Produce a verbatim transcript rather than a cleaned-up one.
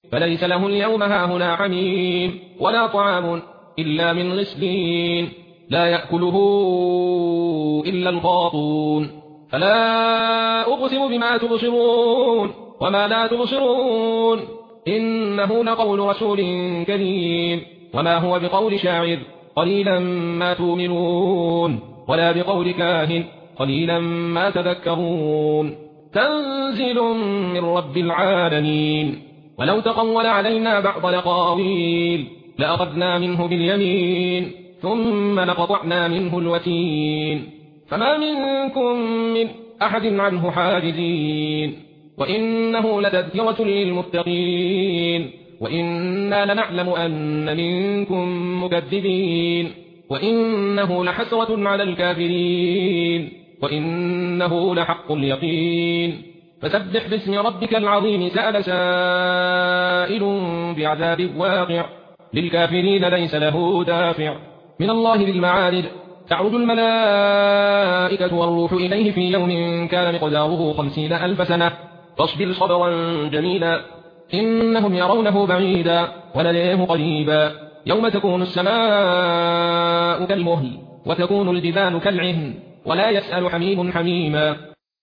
فليس له اليوم هاهنا حميم ولا طعام إلا من غسلين لا يأكله إلا الخاطون فلا أقسم بما تبصرون وما لا تبصرون إنه لقول رسول كريم وما هو بقول شاعر قليلا ما تؤمنون ولا بقول كاهن قليلا ما تذكرون تنزيل من رب العالمين ولو تقول علينا بعض الأقاويل لأخذنا منه باليمين ثم لقطعنا منه الوتين فما منكم من أحد عنه حاجزين وإنه لتذكرة للمتقين وإنا لنعلم أن منكم مكذبين وإنه لحسرة على الكافرين وإنه لحق اليقين فسبح باسم ربك العظيم سأل سائل بعذاب واقع للكافرين ليس له دافع من الله ذي المعارج تعرج الملائكة والروح إليه في يوم كان مقداره خمسين ألف سنة فاصبر صبرا جميلا إنهم يرونه بعيدا ونريه قريبا يوم تكون السماء كالمهل وتكون الجبال كالعهن ولا يسأل حميم حميما